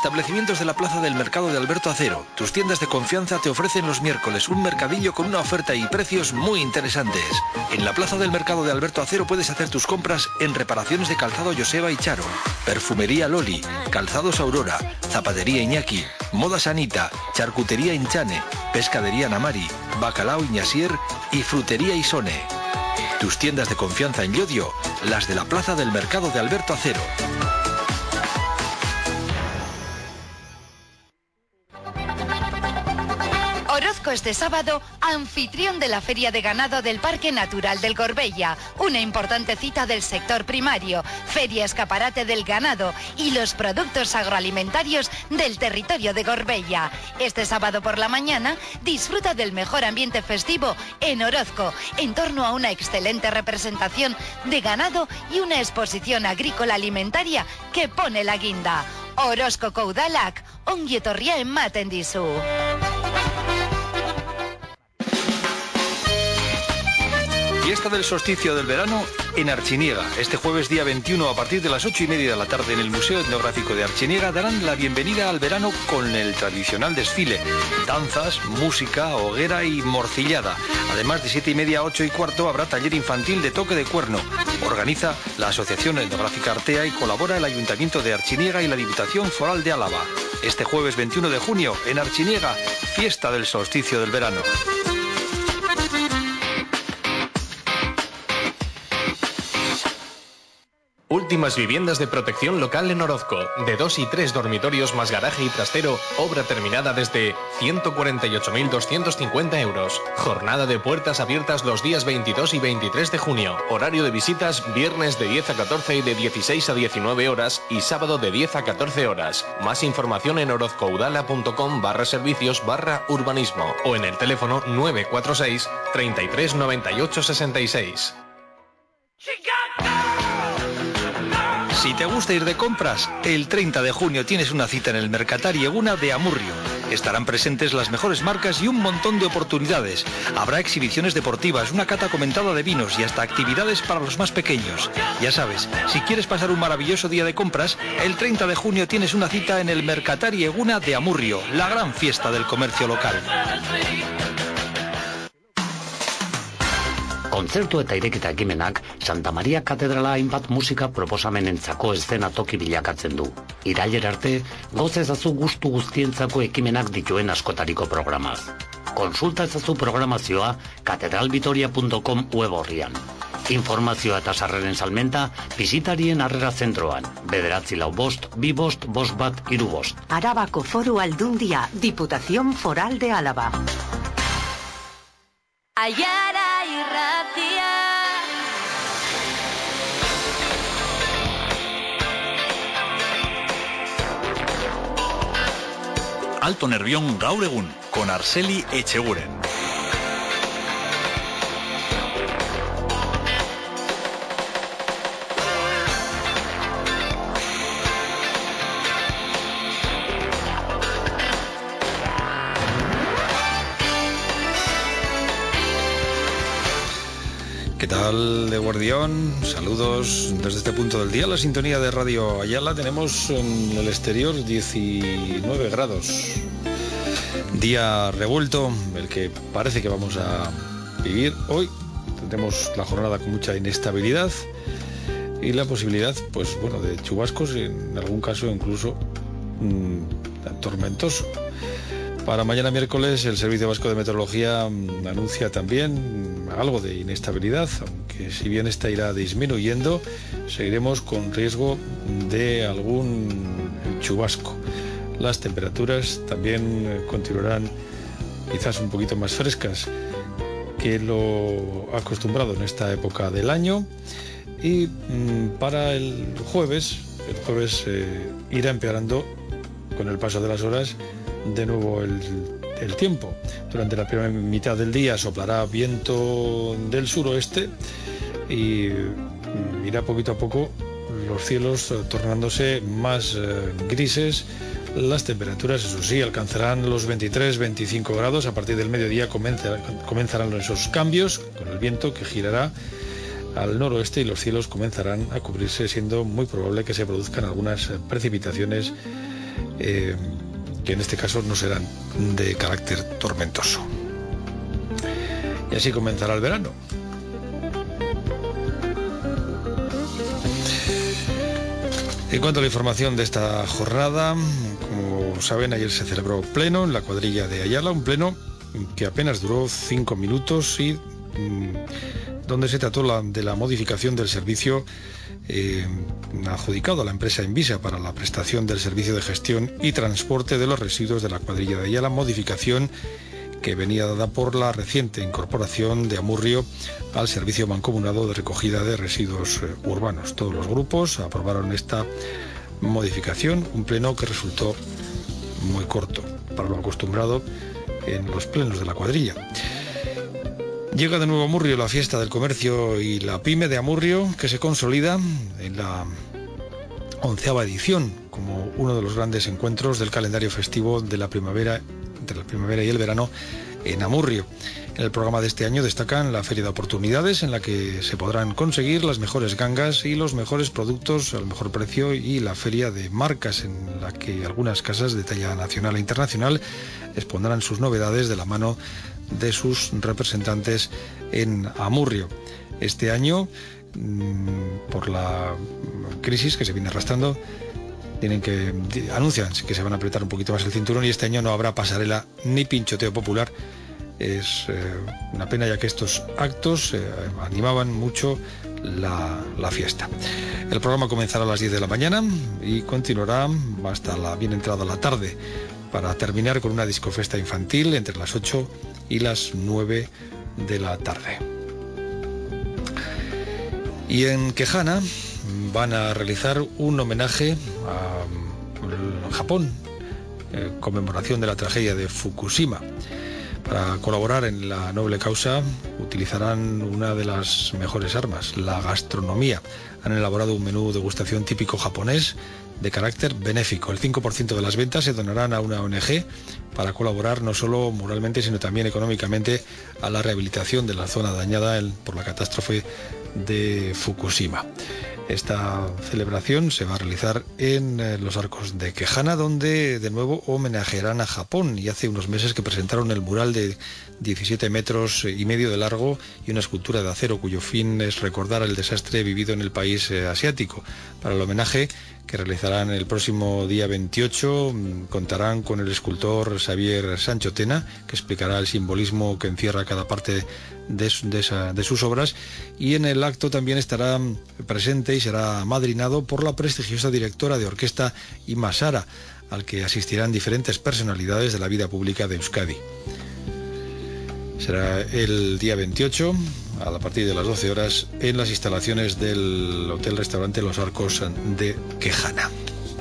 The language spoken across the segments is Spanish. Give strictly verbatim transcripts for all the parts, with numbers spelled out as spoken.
establecimientos de la plaza del mercado de Alberto Acero. Tus tiendas de confianza te ofrecen los miércoles un mercadillo con una oferta y precios muy interesantes. En la plaza del mercado de Alberto Acero puedes hacer tus compras en reparaciones de calzado Joseba y Charo, perfumería Loli, calzados Aurora, zapatería Iñaki, moda Sanita, charcutería Inchane, pescadería Namari, bacalao Iñasier y frutería Isone. Tus tiendas de confianza en Llodio, las de la plaza del mercado de Alberto Acero. Orozco este sábado, anfitrión de la Feria de Ganado del Parque Natural del Gorbella, una importante cita del sector primario, feria escaparate del ganado y los productos agroalimentarios del territorio de Gorbella. Este sábado por la mañana, disfruta del mejor ambiente festivo en Orozco, en torno a una excelente representación de ganado y una exposición agrícola alimentaria que pone la guinda. Orozco Udalak, ongi etorria ematen dizu. Fiesta del solsticio del verano en Archiniega. Este jueves día veintiuno a partir de las ocho y media de la tarde en el Museo Etnográfico de Archiniega darán la bienvenida al verano con el tradicional desfile, danzas, música, hoguera y morcillada. Además de siete y media a ocho y cuarto habrá taller infantil de toque de cuerno. Organiza la Asociación Etnográfica Artea y colabora el Ayuntamiento de Archiniega y la Diputación Foral de Álava. Este jueves veintiuno de junio en Archiniega, fiesta del solsticio del verano. Últimas viviendas de protección local en Orozco, de dos y tres dormitorios más garaje y trastero, obra terminada desde ciento cuarenta y ocho mil doscientos cincuenta euros. Jornada de puertas abiertas los días veintidós y veintitrés de junio. Horario de visitas viernes de diez a catorce y de dieciséis a diecinueve horas y sábado de diez a catorce horas. Más información en orozcoudala.com barra servicios barra urbanismo o en el teléfono nueve cuatro seis, treinta y tres, noventa y ocho, sesenta y seis. Si te gusta ir de compras, el treinta de junio tienes una cita en el Mercatari Eguna de Amurrio. Estarán presentes las mejores marcas y un montón de oportunidades. Habrá exhibiciones deportivas, una cata comentada de vinos y hasta actividades para los más pequeños. Ya sabes, si quieres pasar un maravilloso día de compras, el treinta de junio tienes una cita en el Mercatari Eguna de Amurrio, la gran fiesta del comercio local. Kontzertu eta irekita ekimenak Santa Maria Katedrala hainbat musika proposamenentzako eszenatoki bilakatzen du. Irailera arte, goza ezazu gustu guztientzako ekimenak dituen askotariko programaz. Konsulta ezazu programazioa katedralvitoria punto com web orrian. Informazioa eta sarreren salmenta bisitarien harrera zentroan. Bederatzi lau bost, bi bost, bost bat, hiru bost. Arabako Foru Aldundia, Diputación Foral de Álava. Aiara irratia. Alto Nervión gaur egun, con Arceli Echeguren. ¿Qué tal, de Guardión? Saludos desde este punto del día. La sintonía de Radio Ayala. Tenemos en el exterior diecinueve grados. Día revuelto, el que parece que vamos a vivir hoy. Tendremos la jornada con mucha inestabilidad y la posibilidad, pues bueno, de chubascos, en algún caso incluso mmm, tormentoso. Para mañana miércoles el Servicio Vasco de Meteorología anuncia también algo de inestabilidad, aunque si bien esta irá disminuyendo, seguiremos con riesgo de algún chubasco. Las temperaturas también continuarán quizás un poquito más frescas que lo acostumbrado en esta época del año. Y mmm, para el jueves, el jueves eh, irá empeorando con el paso de las horas de nuevo el, el tiempo. Durante la primera mitad del día soplará viento del suroeste y irá poquito a poco los cielos tornándose más eh, grises. Las temperaturas, eso sí, alcanzarán los veintitrés a veinticinco grados. A partir del mediodía comenzarán, comenzarán esos cambios con el viento que girará al noroeste y los cielos comenzarán a cubrirse, siendo muy probable que se produzcan algunas precipitaciones eh, que en este caso no serán de carácter tormentoso. Y así comenzará el verano. En cuanto a la información de esta jornada, como saben, ayer se celebró pleno en la cuadrilla de Ayala, un pleno que apenas duró cinco minutos y mmm, donde se trató la, de la modificación del servicio eh, adjudicado a la empresa Envisa para la prestación del servicio de gestión y transporte de los residuos de la cuadrilla de Ayala, modificación que venía dada por la reciente incorporación de Amurrio al servicio mancomunado de recogida de residuos eh, urbanos. Todos los grupos aprobaron esta modificación, un pleno que resultó muy corto para lo acostumbrado en los plenos de la cuadrilla. Llega de nuevo a Amurrio la fiesta del comercio y la pyme de Amurrio, que se consolida en la onceava edición como uno de los grandes encuentros del calendario festivo de la primavera, entre la primavera y el verano en Amurrio. En el programa de este año destacan la Feria de Oportunidades, en la que se podrán conseguir las mejores gangas y los mejores productos al mejor precio, y la Feria de Marcas, en la que algunas casas de talla nacional e internacional expondrán sus novedades de la mano de sus representantes en Amurrio. Este año, por la crisis que se viene arrastrando, tienen que anuncian que se van a apretar un poquito más el cinturón, y este año no habrá pasarela ni pinchoteo popular. Es eh, una pena, ya que estos actos eh, animaban mucho la, la fiesta. El programa comenzará a las diez de la mañana y continuará hasta la bien entrada la tarde, para terminar con una discofesta infantil entre las ocho y las nueve de la tarde. Y en Quejana van a realizar un homenaje a Japón, eh, conmemoración de la tragedia de Fukushima. Para colaborar en la noble causa utilizarán una de las mejores armas, la gastronomía. Han elaborado un menú degustación típico japonés de carácter benéfico. El cinco por ciento de las ventas se donarán a una O N G para colaborar no solo moralmente, sino también económicamente a la rehabilitación de la zona dañada por la catástrofe de Fukushima. Esta celebración se va a realizar en eh, los Arcos de Quejana, donde de nuevo homenajearán a Japón, y hace unos meses que presentaron el mural de diecisiete metros y medio de largo y una escultura de acero cuyo fin es recordar el desastre vivido en el país eh, asiático. Para el homenaje que realizarán el próximo día veintiocho, contarán con el escultor Xavier Sancho Tena, que explicará el simbolismo que encierra cada parte de, de, esa, de sus obras, y en el acto también estará presente y será madrinado por la prestigiosa directora de orquesta Ima Sara, al que asistirán diferentes personalidades de la vida pública de Euskadi. Será el día veintiocho, a partir de las doce horas, en las instalaciones del hotel-restaurante Los Arcos de Quejana.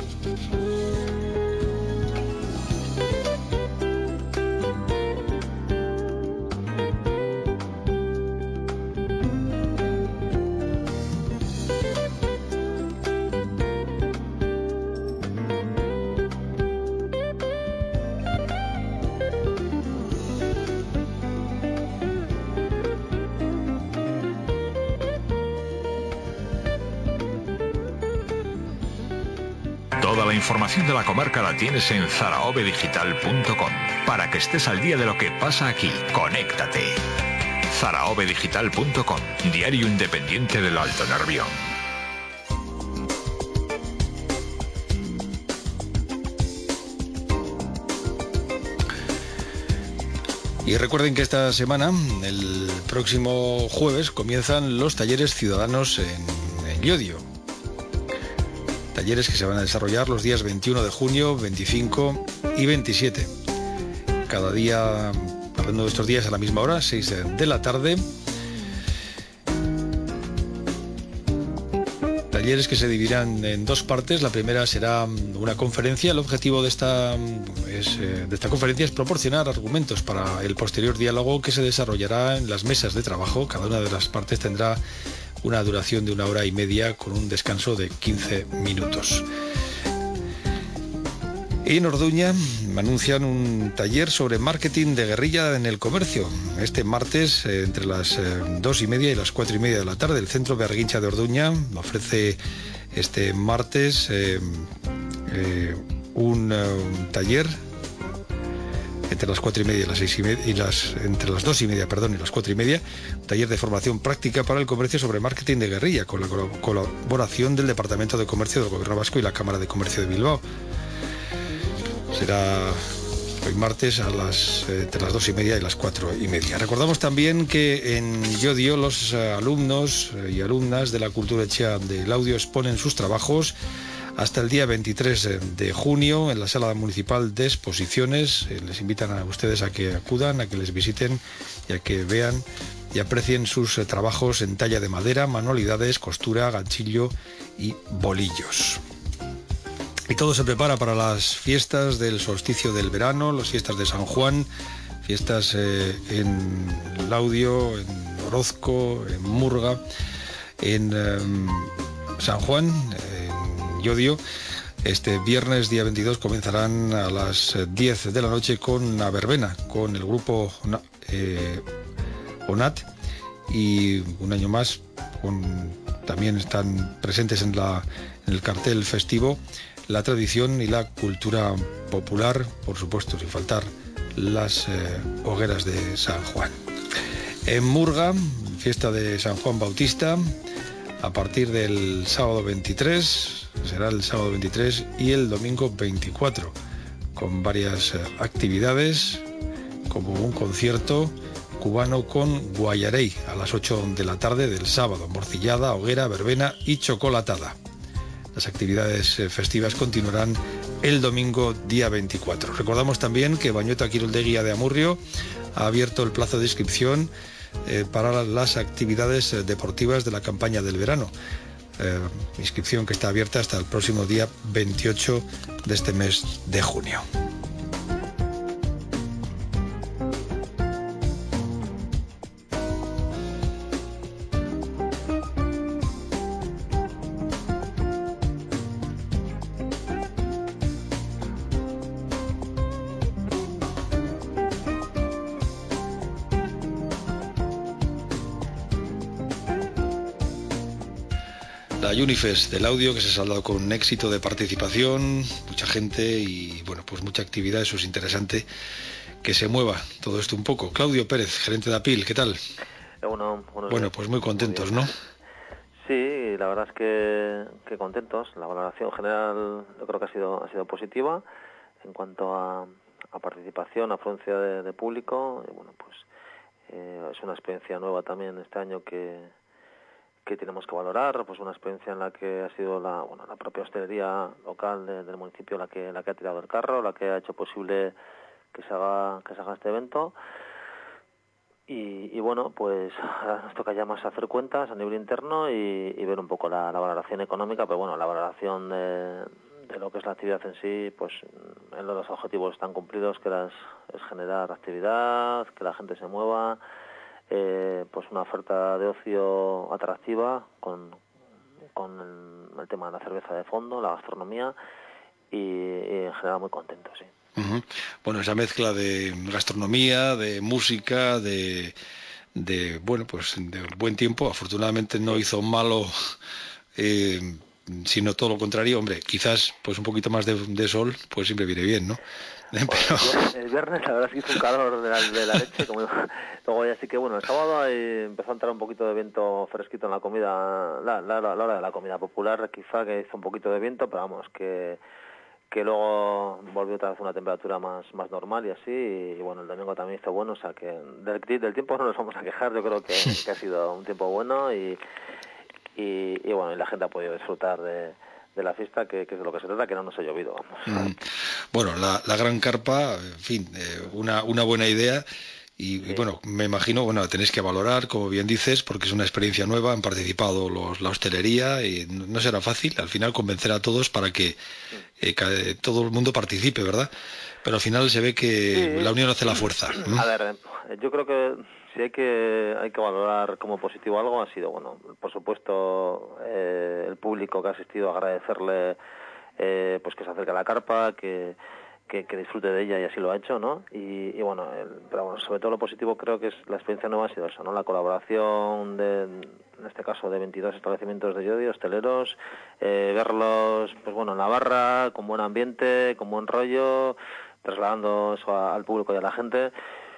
Toda la información de la comarca la tienes en zaraobe digital punto com. Para que estés al día de lo que pasa aquí, conéctate. zaraobe digital punto com, diario independiente del Alto Nervión. Y recuerden que esta semana, el próximo jueves, comienzan los talleres ciudadanos en, en Llodio. Talleres que se van a desarrollar los días veintiuno de junio, veinticinco y veintisiete. Cada día, hablando de estos días a la misma hora, seis de la tarde. Talleres que se dividirán en dos partes. La primera será una conferencia. El objetivo de esta, es, de esta conferencia es proporcionar argumentos para el posterior diálogo que se desarrollará en las mesas de trabajo. Cada una de las partes tendrá una duración de una hora y media con un descanso de quince minutos. En Orduña anuncian un taller sobre marketing de guerrilla en el comercio. Este martes, eh, entre las eh, dos y media y las cuatro y media de la tarde, el Centro Berguincha de Orduña ofrece este martes eh, eh, un, uh, un taller entre las cuatro y media y las seis y media, y las, entre las dos y media, perdón, y las cuatro y media, un taller de formación práctica para el comercio sobre marketing de guerrilla, con la colaboración del Departamento de Comercio del Gobierno Vasco y la Cámara de Comercio de Bilbao. Será hoy martes a las, eh, entre las dos y media y las cuatro y media. Recordamos también que en Llodio los eh, alumnos y alumnas de la Cultura Etxea de Laudio exponen sus trabajos hasta el día veintitrés de junio en la Sala Municipal de Exposiciones. Eh, les invitan a ustedes a que acudan, a que les visiten y a que vean y aprecien sus eh, trabajos en talla de madera, manualidades, costura, ganchillo y bolillos. Y todo se prepara para las fiestas del solsticio del verano, las fiestas de San Juan, fiestas eh, en Laudio, en Orozco, en Murga, en eh, San Juan, en Llodio. Este viernes, día veintidós, comenzarán a las diez de la noche con una verbena, con el grupo eh, ONAT, y un año más con, también están presentes en, la, en el cartel festivo la tradición y la cultura popular, por supuesto, sin faltar las eh, hogueras de San Juan. En Murga, fiesta de San Juan Bautista, a partir del sábado veintitrés, será el sábado veintitrés y el domingo veinticuatro, con varias eh, actividades, como un concierto cubano con guayarey a las ocho de la tarde del sábado, morcillada, hoguera, verbena y chocolatada. Las actividades festivas continuarán el domingo día veinticuatro. Recordamos también que Bañueta Quiroldegui de Amurrio ha abierto el plazo de inscripción eh, para las actividades eh, deportivas de la campaña del verano. Eh, inscripción que está abierta hasta el próximo día veintiocho de este mes de junio. La Unifest del audio, que se ha saldado con un éxito de participación, mucha gente y bueno, pues mucha actividad. Eso es interesante, que se mueva todo esto un poco. Claudio Pérez, gerente de APIL, ¿qué tal? Bueno, bueno pues muy contentos, ¿no? Sí, la verdad es que, que contentos. La valoración general yo creo que ha sido ha sido positiva en cuanto a, a participación, afluencia de, de público. Y bueno, pues eh, es una experiencia nueva también este año que que tenemos que valorar, pues una experiencia en la que ha sido la bueno la propia hostelería local de, del municipio la que la que ha tirado el carro, la que ha hecho posible que se haga que se haga este evento. Y, y bueno, pues ahora nos toca ya más hacer cuentas a nivel interno y, y ver un poco la, la valoración económica, pero bueno, la valoración de, de lo que es la actividad en sí, pues en los objetivos están cumplidos, que las, es generar actividad, que la gente se mueva. Eh, pues una oferta de ocio atractiva con, con el, el tema de la cerveza de fondo, la gastronomía y, y en general muy contento, sí. Uh-huh. Bueno, esa mezcla de gastronomía, de música, de, de bueno, pues de buen tiempo, afortunadamente no sí. hizo malo, eh, sino todo lo contrario. Hombre, quizás pues un poquito más de, de sol, pues siempre viene bien, ¿no? Bueno, Pero... El viernes la verdad es que hizo un calor de la, de la leche, como luego ya sí que bueno, el sábado ahí empezó a entrar un poquito de viento fresquito en la comida, la, la, la, la hora de la comida popular, quizá que hizo un poquito de viento, pero vamos, que que luego volvió otra vez una temperatura más más normal y así, y bueno, el domingo también hizo bueno, o sea que del, del tiempo no nos vamos a quejar, yo creo que, que ha sido un tiempo bueno y, y, y bueno, y la gente ha podido disfrutar de de la fiesta, que, que es de lo que se trata, que no nos ha llovido. Mm. Bueno, la, la gran carpa, en fin, eh, una, una buena idea y, sí. y bueno, me imagino, bueno, tenéis que valorar, como bien dices, porque es una experiencia nueva, han participado los, la hostelería y no, no será fácil, al final convencer a todos para que eh, que todo el mundo participe, ¿verdad? Pero al final se ve que sí. la unión hace la fuerza. ¿no? A ver, yo creo que si hay que hay que valorar como positivo algo, ha sido, bueno, por supuesto, eh, el público que ha asistido, agradecerle eh, pues que se acerque a la carpa, que que, que disfrute de ella y así lo ha hecho, ¿no? Y, y bueno, el, pero bueno, sobre todo lo positivo creo que es la experiencia nueva ha sido eso, ¿no? La colaboración de, en este caso, de veintidós establecimientos de Llodio, hosteleros, eh, verlos, pues bueno, en la barra, con buen ambiente, con buen rollo, trasladando eso a, al público y a la gente.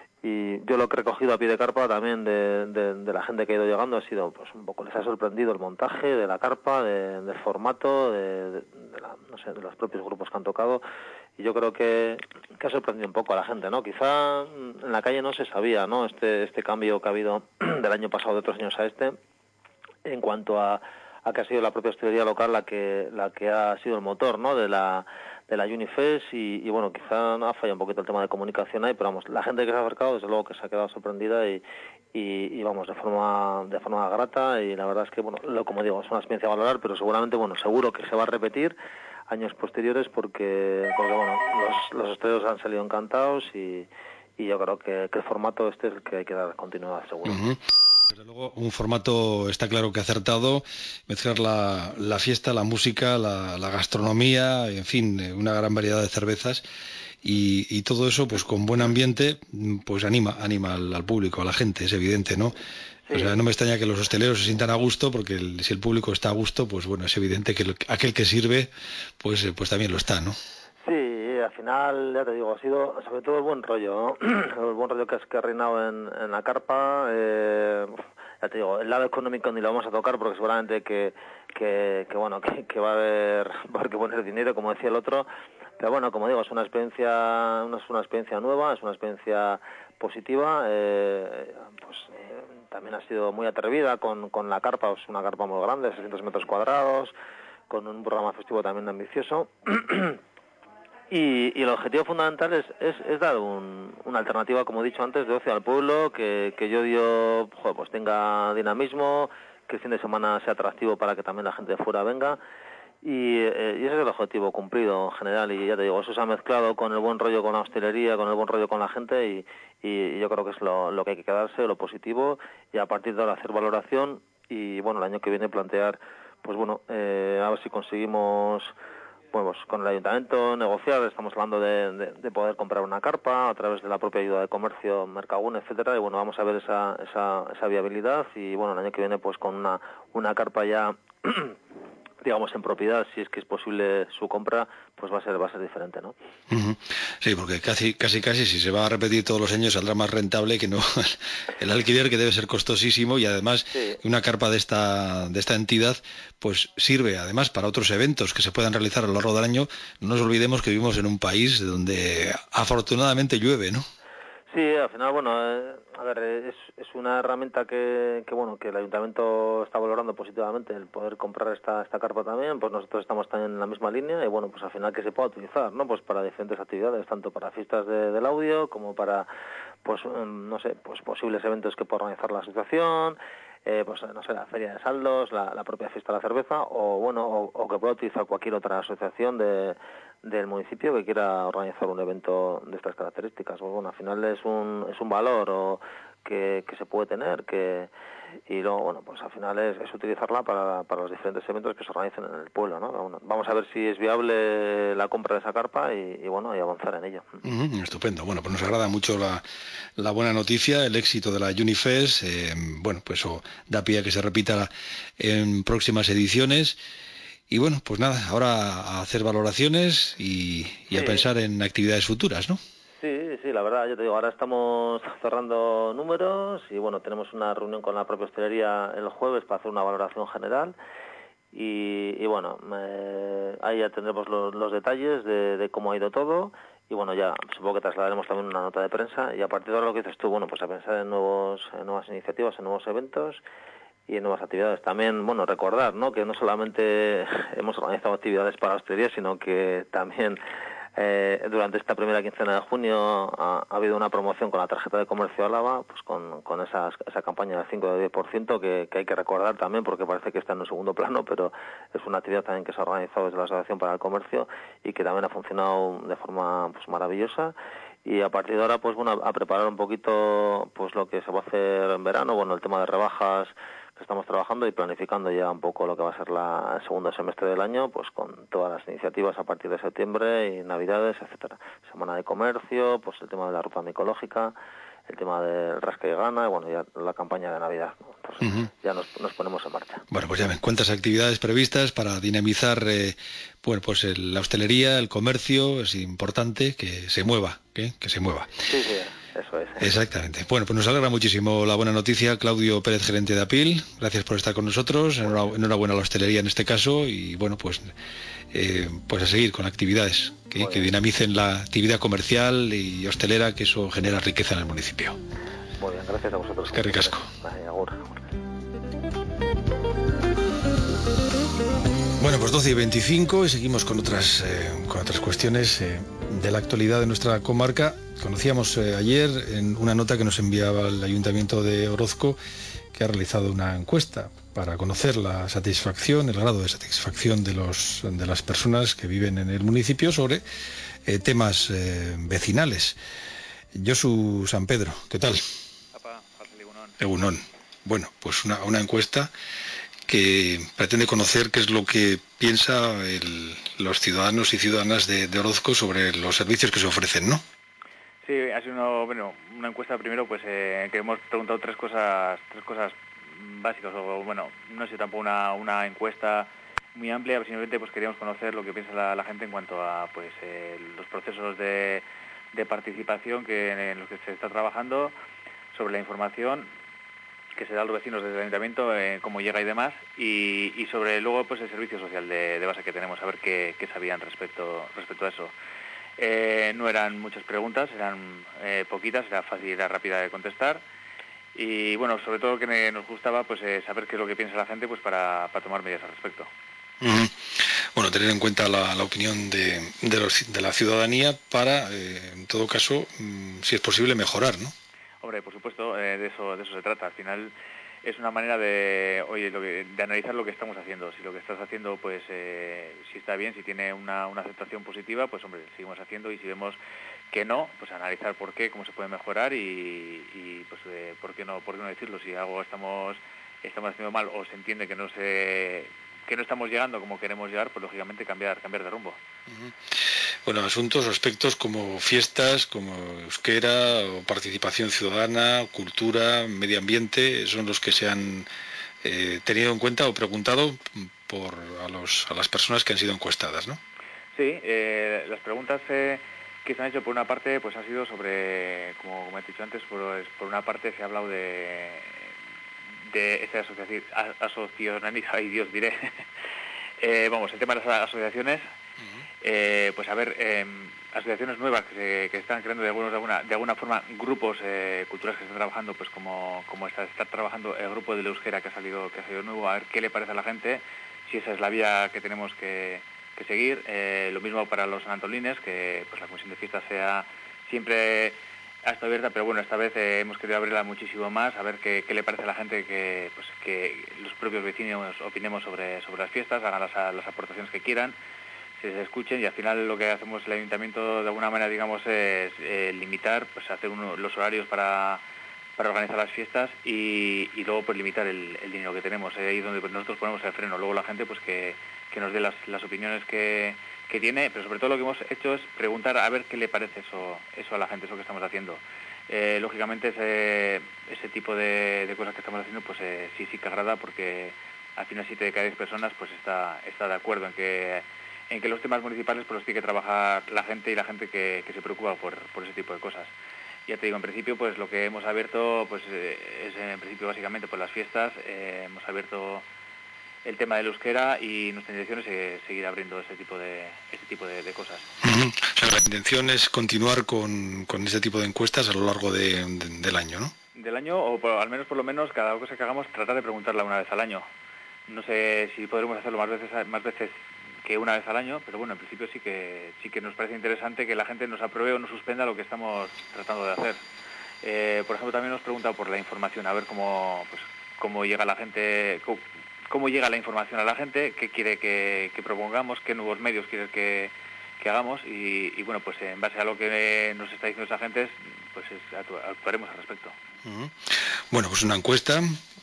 Y yo lo que he recogido a pie de carpa también de, de, de la gente que ha ido llegando ha sido, pues un poco, les ha sorprendido el montaje de la carpa, de, del formato, de, de, de, la, no sé, de los propios grupos que han tocado, y yo creo que, que ha sorprendido un poco a la gente, ¿no? Quizá en la calle no se sabía, ¿no? Este, este cambio que ha habido del año pasado, de otros años a este, en cuanto a, a que ha sido la propia hostelería local la que, la que ha sido el motor, ¿no? De la de la Unifest y, y bueno, quizá ha fallado un poquito el tema de comunicación ahí, pero vamos, la gente que se ha acercado desde luego que se ha quedado sorprendida y, y, y vamos, de forma de forma grata, y la verdad es que, bueno, lo, como digo, es una experiencia a valorar, pero seguramente, bueno, seguro que se va a repetir años posteriores porque, porque bueno, los, los hosteleros han salido encantados y, y yo creo que, que el formato este es el que hay que dar continuidad, seguro. Uh-huh. Desde luego, un formato está claro que acertado, mezclar la, la fiesta, la música, la, la gastronomía, en fin, una gran variedad de cervezas y, y todo eso, pues con buen ambiente, pues anima, anima al, al público, a la gente, es evidente, ¿no? Sí. O sea, no me extraña que los hosteleros se sientan a gusto, porque el, si el público está a gusto, pues bueno, es evidente que el, aquel que sirve, pues, pues también lo está, ¿no? Sí, al final, ya te digo, ha sido sobre todo el buen rollo, ¿no? El buen rollo que, es, que ha reinado en, en la carpa. Eh, ya te digo, el lado económico ni lo vamos a tocar porque seguramente que, que, que bueno, que, que va a haber, va a haber que poner dinero, como decía el otro. Pero bueno, como digo, es una experiencia, es una experiencia nueva, es una experiencia positiva. Eh, pues eh, también ha sido muy atrevida con, con la carpa, es una carpa muy grande, seiscientos metros cuadrados, con un programa festivo también ambicioso. Y, y el objetivo fundamental es, es, es dar un, una alternativa, como he dicho antes, de ocio al pueblo, que, que Llodio joder, pues tenga dinamismo, que el fin de semana sea atractivo para que también la gente de fuera venga. Y, eh, y ese es el objetivo cumplido en general. Y ya te digo, eso se ha mezclado con el buen rollo con la hostelería, con el buen rollo con la gente, y, y yo creo que es lo, lo que hay que quedarse, lo positivo, y a partir de ahora hacer valoración y, bueno, el año que viene plantear, pues bueno, eh, a ver si conseguimos... Bueno, pues con el ayuntamiento negociar, estamos hablando de, de, de poder comprar una carpa a través de la propia ayuda de comercio, Mercagún, etcétera, y bueno, vamos a ver esa, esa, esa viabilidad y bueno, el año que viene pues con una, una carpa ya digamos en propiedad, si es que es posible su compra, pues va a ser va a ser diferente, ¿no? Uh-huh. Sí, porque casi casi casi si se va a repetir todos los años saldrá más rentable que no el alquiler, que debe ser costosísimo, y además sí. Una carpa de esta de esta entidad pues sirve además para otros eventos que se puedan realizar a lo largo del año. No nos olvidemos que vivimos en un país donde afortunadamente llueve, ¿no? Sí, al final, bueno, eh, a ver, es, es una herramienta que, que, bueno, que el ayuntamiento está valorando positivamente, el poder comprar esta esta carpa también, pues nosotros estamos también en la misma línea y, bueno, pues al final que se pueda utilizar, ¿no? Pues para diferentes actividades, tanto para fiestas de, del audio como para, pues, no sé, pues posibles eventos que pueda organizar la asociación, eh, pues, no sé, la feria de saldos, la, la propia fiesta de la cerveza, o, bueno, o, o que pueda utilizar cualquier otra asociación de... del municipio que quiera organizar un evento de estas características. Pues bueno, al final es un es un valor o que, que se puede tener, que y luego, bueno, pues al final es, es utilizarla para, para los diferentes eventos que se organicen en el pueblo, ¿no? Bueno, vamos a ver si es viable la compra de esa carpa y, y bueno, y avanzar en ello. Uh-huh, estupendo. Bueno, pues nos agrada mucho la, la buena noticia, el éxito de la Unifest. Eh, bueno, pues eso da pie a que se repita en próximas ediciones. Y bueno, pues nada, ahora a hacer valoraciones y, y sí. a pensar en actividades futuras, ¿no? Sí, sí, la verdad, yo te digo, ahora estamos cerrando números y bueno, tenemos una reunión con la propia hostelería el jueves para hacer una valoración general y, y bueno, eh, ahí ya tendremos los, los detalles de, de cómo ha ido todo y bueno, ya supongo que trasladaremos también una nota de prensa y a partir de ahora lo que dices tú, bueno, pues a pensar en, nuevos, en nuevas iniciativas, en nuevos eventos y en nuevas actividades. También, bueno, recordar, ¿no?, que no solamente hemos organizado actividades para la hostelería, sino que también eh, durante esta primera quincena de junio ha, ha habido una promoción con la tarjeta de comercio Álava, pues con, con esas, esa campaña del cinco de diez por ciento que, que hay que recordar también porque parece que está en un segundo plano, pero es una actividad también que se ha organizado desde la Asociación para el Comercio y que también ha funcionado de forma pues maravillosa. Y a partir de ahora, pues bueno, a preparar un poquito pues lo que se va a hacer en verano, bueno, el tema de rebajas que estamos trabajando y planificando ya un poco lo que va a ser la, el segundo semestre del año, pues con todas las iniciativas a partir de septiembre y Navidades, etcétera. Semana de comercio, pues el tema de la ruta micológica, el tema del rasca y gana, y bueno, ya la campaña de Navidad, ¿no? Entonces, uh-huh. ya nos, nos ponemos en marcha. Bueno, pues ya ven, cuántas actividades previstas para dinamizar, eh, bueno, pues el, la hostelería, el comercio. Es importante que se mueva, ¿eh? que se mueva. Sí, sí, eso es. ¿eh? Exactamente. Bueno, pues nos alegra muchísimo la buena noticia. Claudio Pérez, gerente de APIL, gracias por estar con nosotros. Enhorabuena a la hostelería en este caso y bueno, pues eh, pues a seguir con actividades que, que dinamicen la actividad comercial y hostelera, que eso genera riqueza en el municipio. Muy bien, gracias a vosotros. Qué ricasco. Vale, agur, agur. Bueno, pues doce y veinticinco y seguimos con otras, eh, con otras cuestiones eh, de la actualidad de nuestra comarca. Conocíamos eh, ayer en una nota que nos enviaba el Ayuntamiento de Orozco, que ha realizado una encuesta para conocer la satisfacción, el grado de satisfacción de, los, de las personas que viven en el municipio sobre eh, temas eh, vecinales. Josu San Pedro, ¿qué tal? Apa, Egunón. Egunón. Bueno, pues una, una encuesta que pretende conocer qué es lo que piensa el, los ciudadanos y ciudadanas de, de Orozco sobre los servicios que se ofrecen, ¿no? Sí, ha sido una, bueno, una encuesta primero, pues eh, que hemos preguntado tres cosas, tres cosas básicas, o bueno, no ha sido tampoco una, una encuesta muy amplia, simplemente pues queríamos conocer lo que piensa la, la gente en cuanto a pues eh, los procesos de, de participación que en los que se está trabajando, sobre la información que se da a los vecinos desde el ayuntamiento, eh, cómo llega y demás, y, y sobre luego pues el servicio social de, de base que tenemos, a ver qué, qué sabían respecto respecto a eso. Eh, no eran muchas preguntas, eran eh, poquitas, era fácil y era rápida de contestar, y bueno, sobre todo que me, nos gustaba pues eh, saber qué es lo que piensa la gente pues para, para tomar medidas al respecto. Uh-huh. Bueno, tener en cuenta la, la opinión de, de, los, de la ciudadanía para, eh, en todo caso, mmm, si es posible, mejorar, ¿no? Hombre, por supuesto, eh, de eso de eso se trata. Al final es una manera de, oye, lo que, de analizar lo que estamos haciendo. Si lo que estás haciendo, pues, eh, si está bien, si tiene una, una aceptación positiva, pues, hombre, seguimos haciendo. Y si vemos que no, pues analizar por qué, cómo se puede mejorar y, y pues, eh, por qué no, por qué no decirlo. Si algo estamos estamos haciendo mal o se entiende que no se que no estamos llegando como queremos llegar, pues lógicamente cambiar cambiar de rumbo. Uh-huh. Bueno, asuntos, aspectos como fiestas, como euskera, o participación ciudadana, cultura, medio ambiente, son los que se han eh, tenido en cuenta o preguntado por a, los, a las personas que han sido encuestadas, ¿no? Sí, eh, las preguntas eh, que se han hecho por una parte pues han sido sobre, como, como he dicho antes, por, por una parte se ha hablado de, de esta asociación, asociación, ay Dios diré, eh, vamos, el tema de las asociaciones. Eh, pues a ver, eh, asociaciones nuevas que se que están creando de, algunos, de, alguna, de alguna forma grupos eh, culturales que están trabajando, pues como como está, está trabajando el grupo de la euskera que ha salido que ha salido nuevo, a ver qué le parece a la gente, si esa es la vía que tenemos que, que seguir. Eh, lo mismo para los sanantolines, que pues la comisión de fiestas sea siempre ha estado abierta, pero bueno, esta vez eh, hemos querido abrirla muchísimo más, a ver qué, qué le parece a la gente, que pues que los propios vecinos opinemos sobre sobre las fiestas, hagan las, las aportaciones que quieran, se escuchen, y al final lo que hacemos el ayuntamiento de alguna manera, digamos, es eh, limitar, pues hacer uno, los horarios para, para organizar las fiestas y, y luego pues limitar el, el dinero que tenemos. Eh, ahí es donde pues, nosotros ponemos el freno. Luego la gente pues que, que nos dé las, las opiniones que, que tiene, pero sobre todo lo que hemos hecho es preguntar a ver qué le parece eso, eso a la gente, eso que estamos haciendo. Eh, lógicamente ese, ese tipo de, de cosas que estamos haciendo pues eh, sí, sí que agrada, porque al final siete de cada diez personas pues está, está de acuerdo en que en que los temas municipales pues los tiene que trabajar la gente y la gente que, que se preocupa por, por ese tipo de cosas. Ya te digo, en principio pues lo que hemos abierto pues eh, es en principio básicamente pues las fiestas, eh, hemos abierto el tema del euskera y nuestra intención es eh, seguir abriendo ese tipo de ese tipo de, de cosas. Uh-huh. O sea, la intención es continuar con, con ese tipo de encuestas a lo largo de, de, del año, ¿no? Del año, o por, al menos por lo menos cada cosa que hagamos tratar de preguntarla una vez al año. No sé si podremos hacerlo más veces más veces que una vez al año, pero bueno, en principio sí que sí que nos parece interesante que la gente nos apruebe o nos suspenda lo que estamos tratando de hacer. Eh, por ejemplo, también nos pregunta por la información, a ver cómo pues cómo llega la gente, cómo, cómo llega la información a la gente, qué quiere que, que propongamos, qué nuevos medios quiere que, que hagamos y, y bueno, pues en base a lo que nos está diciendo esa gente, pues es, actuaremos al respecto. Uh-huh. Bueno, pues una encuesta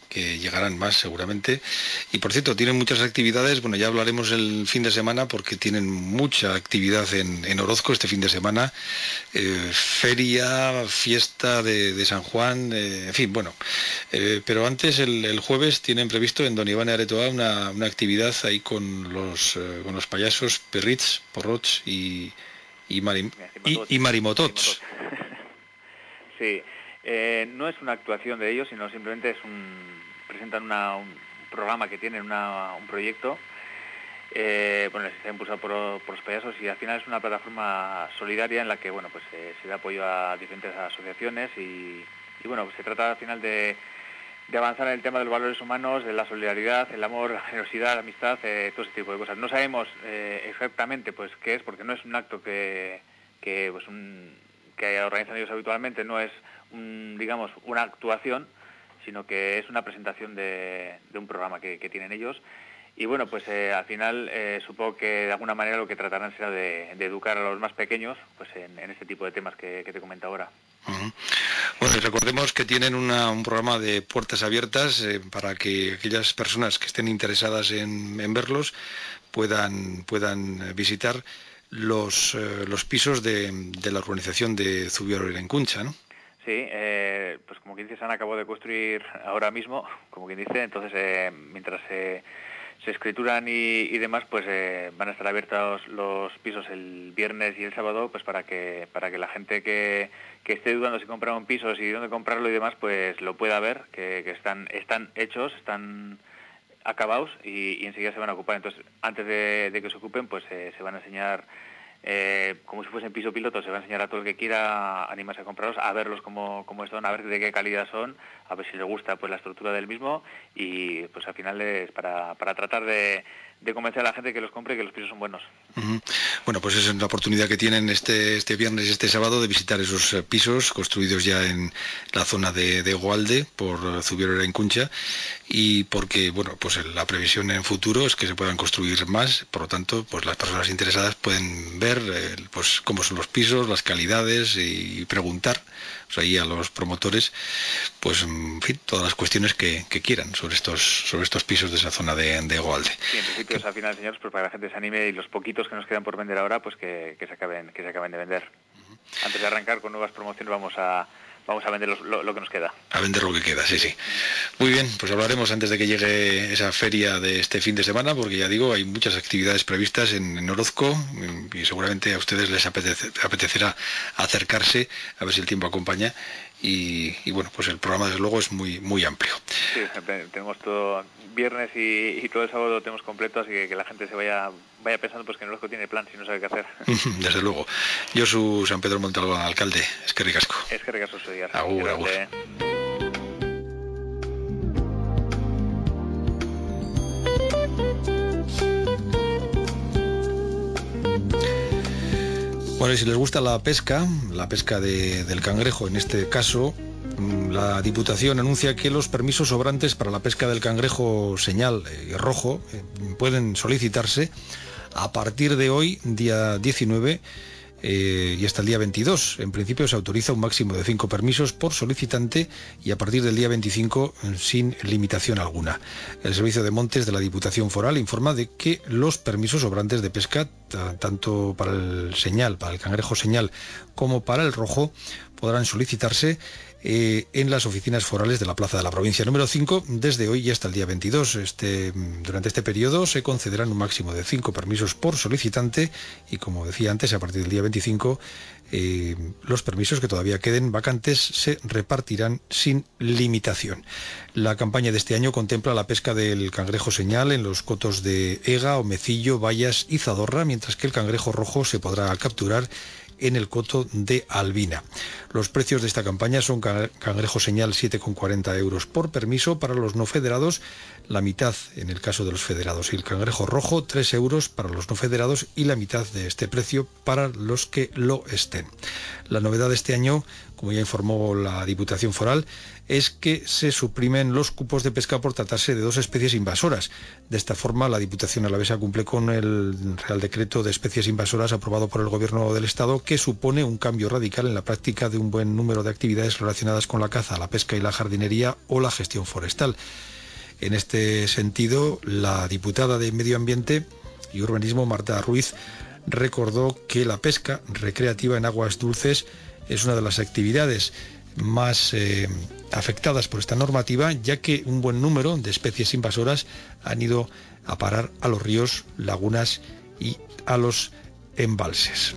que llegarán más seguramente. Y por cierto, tienen muchas actividades, bueno, ya hablaremos el fin de semana porque tienen mucha actividad en, en Orozco este fin de semana, eh, feria, fiesta de, de San Juan, eh, en fin, bueno, eh, pero antes el, el jueves tienen previsto en Don Iván Aretoa una, una actividad ahí con los, eh, con los payasos Perrits, Porrots y, y, Marim, y, y Marimotots. Sí. Eh, no es una actuación de ellos, sino simplemente es un presentan una, un programa que tienen, una, un proyecto, eh, bueno, está impulsado por, por los payasos y al final es una plataforma solidaria en la que, bueno, pues eh, se da apoyo a diferentes asociaciones y, y bueno, pues se trata al final de, de avanzar en el tema de los valores humanos, de la solidaridad, el amor, la generosidad, la amistad, eh, todo ese tipo de cosas. No sabemos eh, exactamente pues qué es, porque no es un acto que, que pues un, que organizan ellos habitualmente, no es un, digamos, una actuación, sino que es una presentación de, de un programa que, que tienen ellos. Y bueno, pues eh, al final eh, supongo que de alguna manera lo que tratarán será de, de educar a los más pequeños pues en, en este tipo de temas que, que te comento ahora. Uh-huh. Bueno, y recordemos que tienen una, un programa de puertas abiertas eh, para que aquellas personas que estén interesadas en, en verlos puedan, puedan visitar los, eh, los pisos de, de la urbanización de Zubiaurre-Erainkuntza, ¿no? Sí, eh, pues como quien dice, se han acabado de construir ahora mismo, como quien dice, entonces eh, mientras eh, se escrituran y, y demás, pues eh, van a estar abiertos los pisos el viernes y el sábado, pues para que para que la gente que, que esté dudando si comprar un piso, si dónde comprarlo y demás, pues lo pueda ver, que, que están están hechos, están acabados y, y enseguida se van a ocupar. Entonces, antes de, de que se ocupen, pues eh, se van a enseñar. Eh, como si fuesen piso piloto, se va a enseñar a todo el que quiera animarse a comprarlos, a verlos cómo, cómo son, a ver de qué calidad son, a ver si le gusta pues la estructura del mismo y pues al final es para, para tratar de, de convencer a la gente que los compre y que los pisos son buenos. Uh-huh. Bueno, pues esa es la oportunidad que tienen este, este viernes y este sábado de visitar esos eh, pisos construidos ya en la zona de, de Goalde por Zubiaurre-Erainkuntza y porque, bueno, pues la previsión en futuro es que se puedan construir más, por lo tanto, pues las personas interesadas pueden ver eh, pues cómo son los pisos, las calidades y preguntar pues, ahí a los promotores, pues en fin, todas las cuestiones que, que quieran sobre estos sobre estos pisos de esa zona de, de Goalde. Sí, en principio es al final, señores, pues para que la gente se anime y los poquitos que nos quedan por vender ahora, pues que, que se acaben que se acaben de vender. Uh-huh. Antes de arrancar con nuevas promociones vamos a Vamos a vender lo, lo, lo que nos queda. A vender lo que queda, sí, sí. Muy bien, pues hablaremos antes de que llegue esa feria de este fin de semana, porque ya digo, hay muchas actividades previstas en, en Orozco y seguramente a ustedes les apetece, apetecerá acercarse, a ver si el tiempo acompaña. Y, y bueno, pues el programa desde luego es muy muy amplio. Sí, tenemos todo viernes y, y todo el sábado lo tenemos completo, así que que la gente se vaya vaya pensando pues que en Orozco tiene plan si no sabe qué hacer. Desde luego. Yo soy San Pedro Montalbán, alcalde. Es que ricasco. Es que ricasco soy. Agur, agur. Bueno, y si les gusta la pesca, la pesca de, del cangrejo en este caso, la Diputación anuncia que los permisos sobrantes para la pesca del cangrejo señal y rojo eh, pueden solicitarse a partir de hoy, día diecinueve, eh, y hasta el día veintidós. En principio se autoriza un máximo de cinco permisos por solicitante y a partir del día veinticinco sin limitación alguna. El Servicio de Montes de la Diputación Foral informa de que los permisos sobrantes de pesca, tanto para el señal, para el cangrejo señal, como para el rojo, podrán solicitarse Eh, en las oficinas forales de la Plaza de la Provincia número cinco desde hoy y hasta el día veintidós. Este, durante este periodo se concederán un máximo de cinco permisos por solicitante y, como decía antes, a partir del día veinticinco eh, los permisos que todavía queden vacantes se repartirán sin limitación. La campaña de este año contempla la pesca del cangrejo señal en los cotos de Ega, Omecillo, Bayas y Zadorra, mientras que el cangrejo rojo se podrá capturar en el coto de Albina. Los precios de esta campaña son cangrejo señal siete con cuarenta euros por permiso para los no federados, la mitad en el caso de los federados, y el cangrejo rojo tres euros para los no federados y la mitad de este precio para los que lo estén. La novedad de este año, como ya informó la Diputación Foral, es que se suprimen los cupos de pesca por tratarse de dos especies invasoras. De esta forma, la Diputación Alavesa cumple con el Real Decreto de Especies Invasoras aprobado por el Gobierno del Estado, que supone un cambio radical en la práctica de un buen número de actividades relacionadas con la caza, la pesca y la jardinería o la gestión forestal. En este sentido, la diputada de Medio Ambiente y Urbanismo, Marta Ruiz, recordó que la pesca recreativa en aguas dulces es una de las actividades más eh, afectadas por esta normativa, ya que un buen número de especies invasoras han ido a parar a los ríos, lagunas y a los embalses.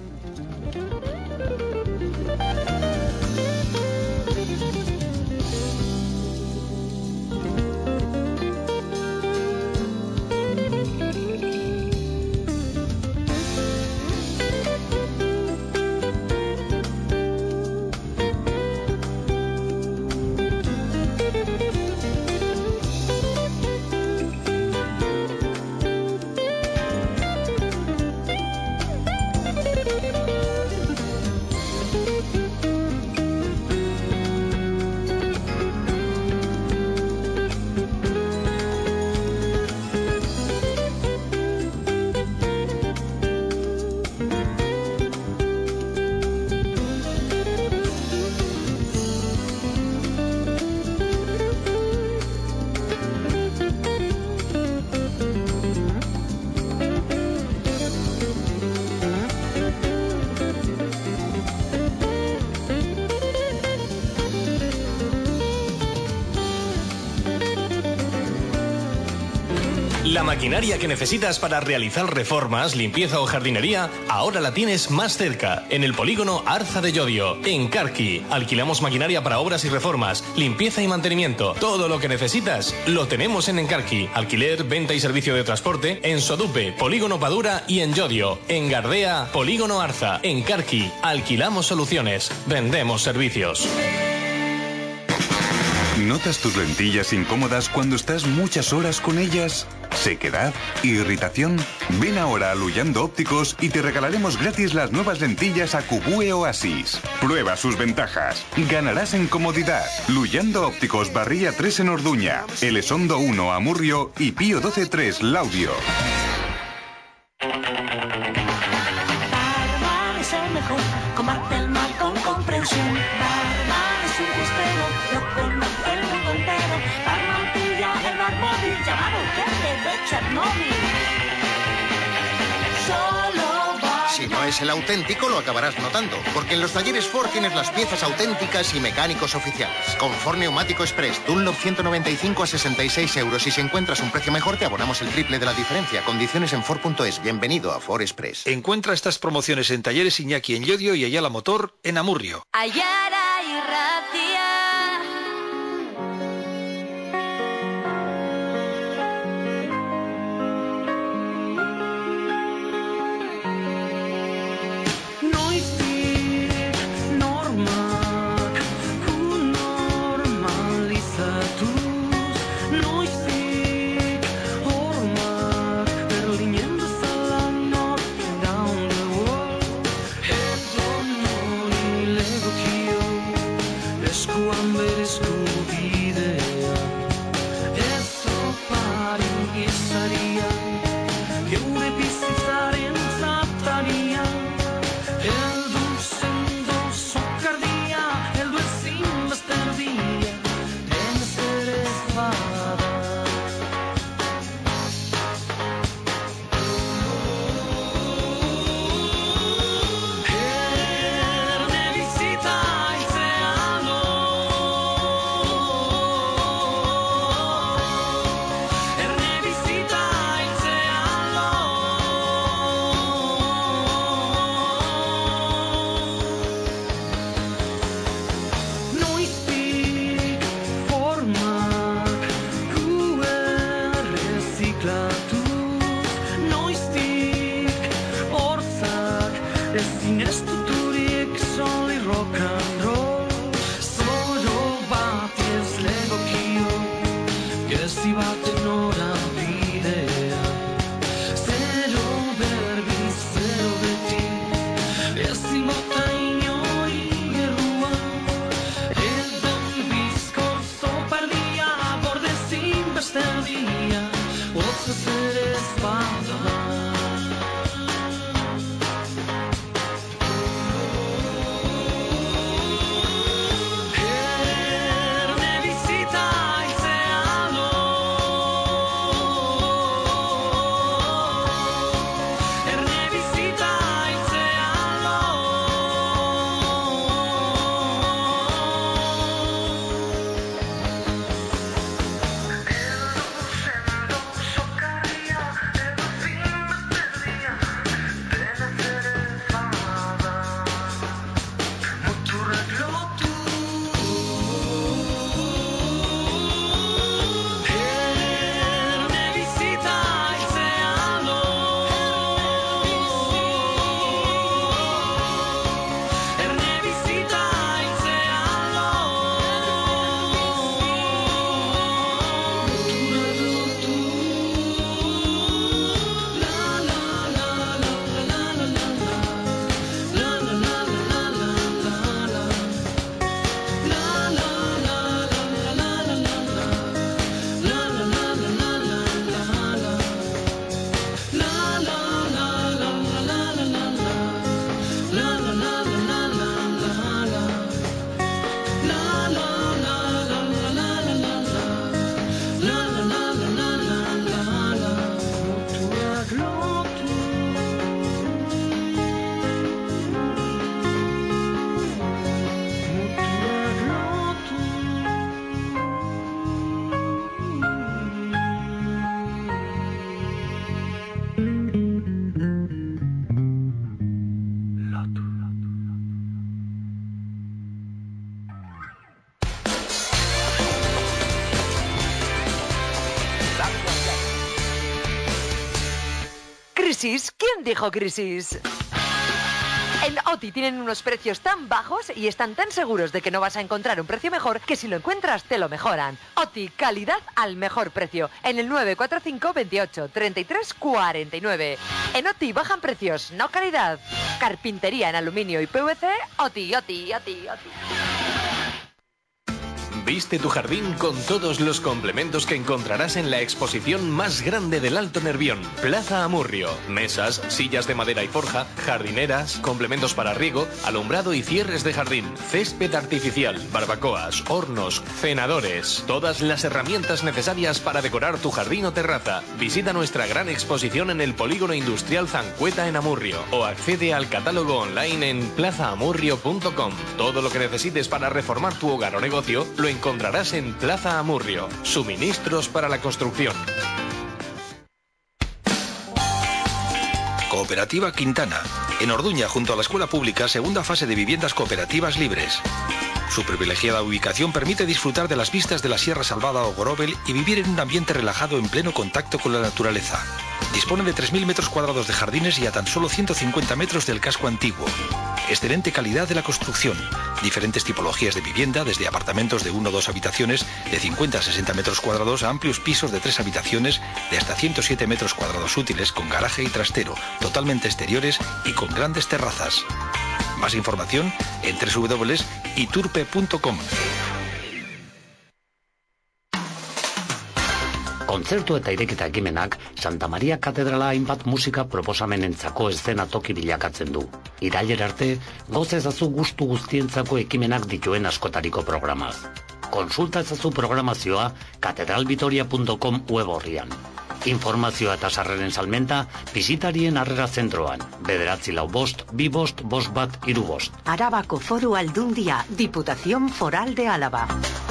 La maquinaria que necesitas para realizar reformas, limpieza o jardinería, ahora la tienes más cerca, en el polígono Arza de Llodio, en Carqui. Alquilamos maquinaria para obras y reformas, limpieza y mantenimiento. Todo lo que necesitas lo tenemos en Encarqui. Alquiler, venta y servicio de transporte en Sodupe, polígono Padura y en Llodio. En Gardea, polígono Arza. En Carqui, alquilamos soluciones, vendemos servicios. ¿Notas tus lentillas incómodas cuando estás muchas horas con ellas? ¿Sequedad? ¿Irritación? Ven ahora a Luyando Ópticos y te regalaremos gratis las nuevas lentillas Acubue Oasis. Prueba sus ventajas. Ganarás en comodidad. Luyando Ópticos, Barría tres en Orduña, Elizondo uno Amurrio y Pío doce tres Laudio. Barman es el mejor, combate el mal con comprensión. Barman es un costero, lo conoce el mundo entero. Barman pilla el bar móvil llamado Jefe de Chernobyl. Solo Barman. Si no es el auténtico, lo acabarás notando, porque en los talleres Ford tienes las piezas auténticas y mecánicos oficiales. Con Ford Neumático Express, Dunlop ciento noventa y cinco a sesenta y seis euros. Y si encuentras un precio mejor, te abonamos el triple de la diferencia. Condiciones en Ford punto es. Bienvenido a Ford Express. Encuentra estas promociones en Talleres Iñaki en Llodio y Ayala Motor en Amurrio. Ayara y Ratia. hacer espada. ¿Crisis? ¿Quién dijo crisis? En Oti tienen unos precios tan bajos y están tan seguros de que no vas a encontrar un precio mejor que si lo encuentras te lo mejoran. Oti, calidad al mejor precio. En el nueve cuatro cinco, veintiocho, treinta y tres, cuarenta y nueve. En Oti bajan precios, no calidad. Carpintería en aluminio y P V C, Oti, Oti, Oti, Oti. Viste tu jardín con todos los complementos que encontrarás en la exposición más grande del Alto Nervión, Plaza Amurrio. Mesas, sillas de madera y forja, jardineras, complementos para riego, alumbrado y cierres de jardín, césped artificial, barbacoas, hornos, cenadores, todas las herramientas necesarias para decorar tu jardín o terraza. Visita nuestra gran exposición en el Polígono Industrial Zancueta en Amurrio o accede al catálogo online en plaza amurrio punto com. Todo lo que necesites para reformar tu hogar o negocio lo encontrarás en Plaza Amurrio. Suministros para la construcción. Cooperativa Quintana. En Orduña, junto a la escuela pública, segunda fase de viviendas cooperativas libres. Su privilegiada ubicación permite disfrutar de las vistas de la Sierra Salvada o Gorobel y vivir en un ambiente relajado en pleno contacto con la naturaleza. Dispone de tres mil metros cuadrados de jardines y a tan solo ciento cincuenta metros del casco antiguo. Excelente calidad de la construcción. Diferentes tipologías de vivienda, desde apartamentos de uno o dos habitaciones de cincuenta a sesenta metros cuadrados a amplios pisos de tres habitaciones de hasta ciento siete metros cuadrados útiles con garaje y trastero, totalmente exteriores y con grandes terrazas. Más información en doble u doble u doble u punto iturpe punto com. Kontzertu eta irekita ekimenak Santa Maria Katedrala hainbat musika proposamenentzako eszenatoki bilakatzen du. Irailera arte, goza ezazu gustu guztientzako ekimenak dituen askotariko programaz. Konsulta ezazu programazioa katedralvitoria punto com web orrian. Informazioa eta sarreren salmenta bisitarien harrera zentroan. Bederatzi lau bost, bi bost, bost bat, hiru bost. Arabako Foru Aldundia, Diputación Foral de Álava.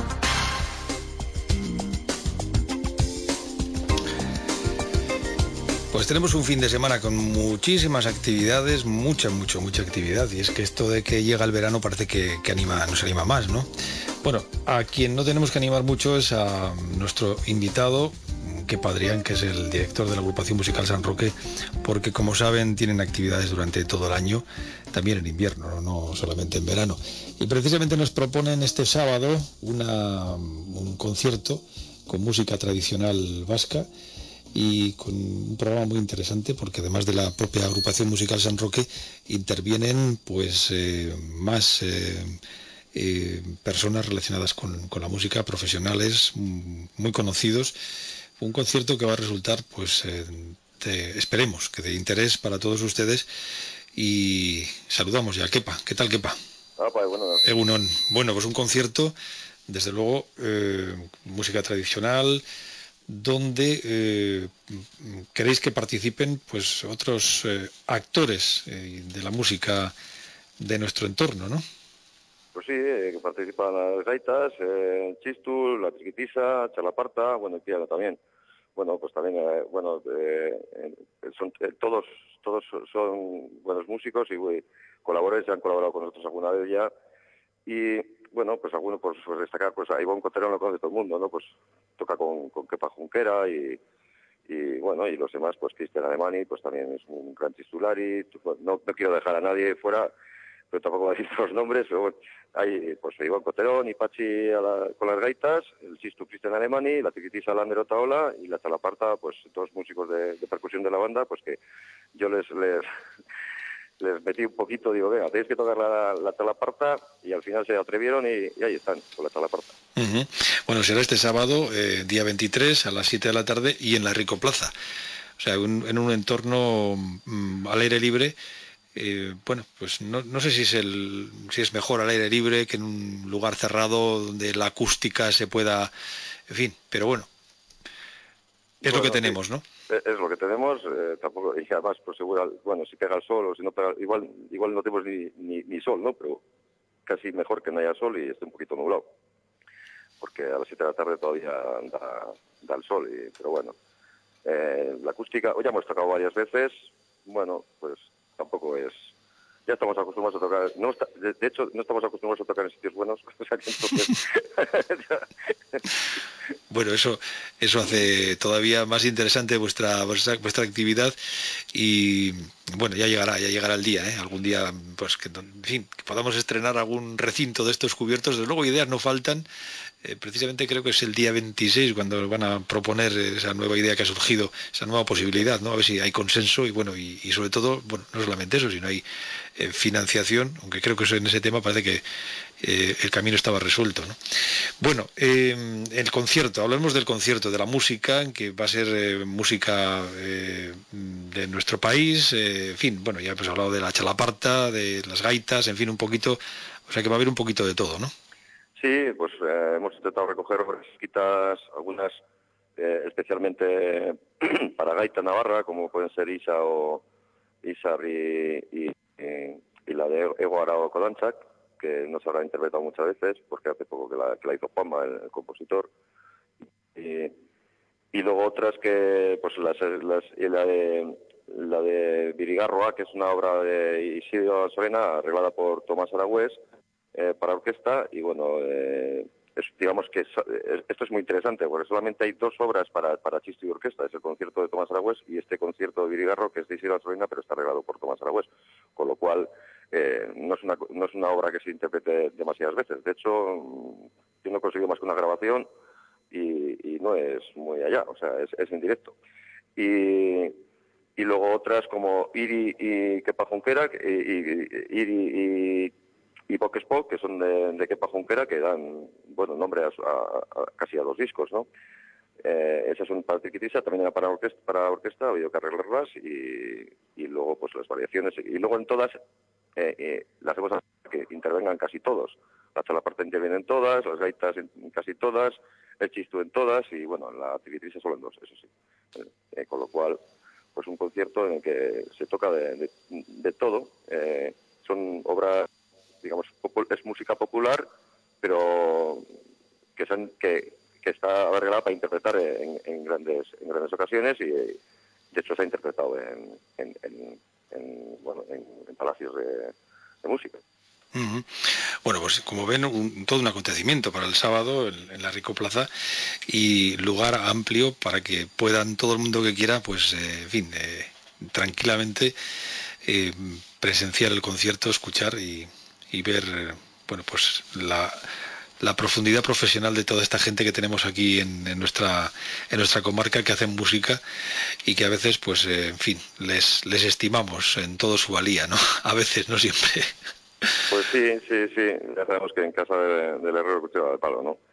Pues tenemos un fin de semana con muchísimas actividades, mucha, mucha, mucha actividad. Y es que esto de que llega el verano parece que, que anima, nos anima más, ¿no? Bueno, a quien no tenemos que animar mucho es a nuestro invitado, Kepa Adrián, que es el director de la agrupación musical San Roque, porque como saben tienen actividades durante todo el año, también en invierno, no solamente en verano. Y precisamente nos proponen este sábado una, un concierto con música tradicional vasca y con un programa muy interesante porque además de la propia agrupación musical San Roque intervienen pues eh, más eh, eh, personas relacionadas con, con la música, profesionales muy conocidos. un concierto que va a resultar, pues, eh, de, esperemos, que de interés para todos ustedes. Y saludamos ya a Kepa. ¿Qué tal, Kepa? Ah, pues bueno. Egunon. Bueno, pues un concierto, desde luego, eh, música tradicional, donde eh, queréis que participen pues otros eh, actores eh, de la música de nuestro entorno, ¿no? Pues sí, eh, que participan las gaitas, eh, Chistu, la Triquitisa, Chalaparta, bueno, y Piano también. Bueno, pues también, eh, bueno, eh, son eh, todos todos son buenos músicos y wey, colaboradores, ya han colaborado con nosotros alguna vez ya. Y bueno, pues algunos por, por destacar, pues a Ivonne Cotterón lo conoce todo el mundo, ¿no? Pues toca con, con Kepa Junquera y, y bueno, y los demás, pues Cristian Alemani, pues también es un gran titulari. No, no quiero dejar a nadie fuera, pero tampoco voy a decir los nombres, pero bueno, hay pues Ivonne Cotterón y Pachi a la, con las gaitas, el Chistu Cristian Alemani, la Tiquitisa Lander Otaola y la Chalaparta, pues dos músicos de, de percusión de la banda, pues que yo les... les les metí un poquito, digo, venga, tenéis que tocar la, la Chalaparta, y al final se atrevieron y, y ahí están, con la Chalaparta. Uh-huh. Bueno, será este sábado, eh, día veintitrés, a las siete de la tarde, y en la Rico Plaza. O sea, un, en un entorno mm, al aire libre. Eh, bueno, pues no, no sé si es, el, si es mejor al aire libre que en un lugar cerrado donde la acústica se pueda... En fin, pero bueno, es bueno, lo que tenemos, sí. ¿no? Es lo que tenemos, eh, tampoco, y además, pues seguro, bueno, si pega el sol o si no pega, igual, igual no tenemos ni, ni, ni sol, ¿no? Pero casi mejor que no haya sol y esté un poquito nublado. Porque a las siete de la tarde todavía da, da el sol, y, pero bueno. Eh, la acústica, hoy ya hemos tocado varias veces, bueno, pues tampoco es... Ya estamos acostumbrados a tocar, no está, de, de hecho, no estamos acostumbrados a tocar en sitios buenos, o sea que entonces... Bueno, eso eso hace todavía más interesante vuestra, vuestra vuestra actividad y bueno, ya llegará, ya llegará el día, ¿eh? Algún día, pues que, en fin, que podamos estrenar algún recinto de estos cubiertos. Desde luego ideas no faltan. Eh, precisamente creo que es el día veintiséis cuando van a proponer esa nueva idea que ha surgido, esa nueva posibilidad, ¿no? A ver si hay consenso y bueno, y, y sobre todo, bueno, no solamente eso, sino hay eh, financiación, aunque creo que eso, en ese tema parece que eh, el camino estaba resuelto, ¿no? Bueno, eh, el concierto, hablemos del concierto, de la música, que va a ser eh, música eh, de nuestro país, eh, en fin, bueno, ya hemos hablado de la Chalaparta, de las gaitas, en fin, un poquito, o sea que va a haber un poquito de todo, ¿no? Sí, pues eh, hemos intentado recoger obras escritas, algunas eh, especialmente para gaita navarra, como pueden ser Isa o Isar y, y, y, y la de Ego Arao Kodanchak, que no se habrá interpretado muchas veces, porque hace poco que la, que la hizo Juanma, el, el compositor. Y, y luego otras que, pues las, las y la de la de Virigarroa, que es una obra de Isidro Sorena, arreglada por Tomás Aragüés, Eh, para orquesta, y bueno, eh, es, digamos que es, esto es muy interesante, porque solamente hay dos obras para, para Chistu y orquesta, es el concierto de Tomás Aragüés y este concierto de Virigarro, que es de Isidro Sorena, pero está arreglado por Tomás Aragüés, con lo cual eh, no, es una, no es una obra que se interprete demasiadas veces. De hecho, yo no he conseguido más que una grabación y, y no es muy allá, o sea, es, es en directo. Y... y luego otras como Iri y Kepa Junquera, y, y, Iri y y Pokespok, que son de, de Kepa Junquera, que dan, bueno, nombre a, a, a casi a los discos, ¿no? Eh, esas son para Triquitisa, también era para orquesta, para orquesta, ha habido que arreglarlas, y, y luego pues las variaciones, y luego en todas eh, eh, las hemos que intervengan casi todos. La Chalaparta interviene en todas, las gaitas en casi todas, el Chistu en todas, y bueno, la Triquitisa solo en dos, eso sí. Eh, con lo cual, pues un concierto en el que se toca de, de, de todo, eh, son obras, digamos, es música popular, pero que, son, que, que está arreglada para interpretar en, en grandes en grandes ocasiones, y de hecho se ha interpretado en, en, en, en bueno en, en palacios de, de música. Uh-huh. Bueno, pues como ven, un, todo un acontecimiento para el sábado en, en la Rico Plaza, y lugar amplio para que puedan todo el mundo que quiera, pues, eh, en fin, eh, tranquilamente eh, presenciar el concierto, escuchar y y ver, bueno, pues la, la profundidad profesional de toda esta gente que tenemos aquí en, en nuestra en nuestra comarca, que hacen música y que a veces, pues, eh, en fin, les les estimamos en todo su valía, ¿no? A veces, no siempre. Pues sí, sí, sí, ya sabemos que en casa de, del herrero cuchillo del palo, ¿no?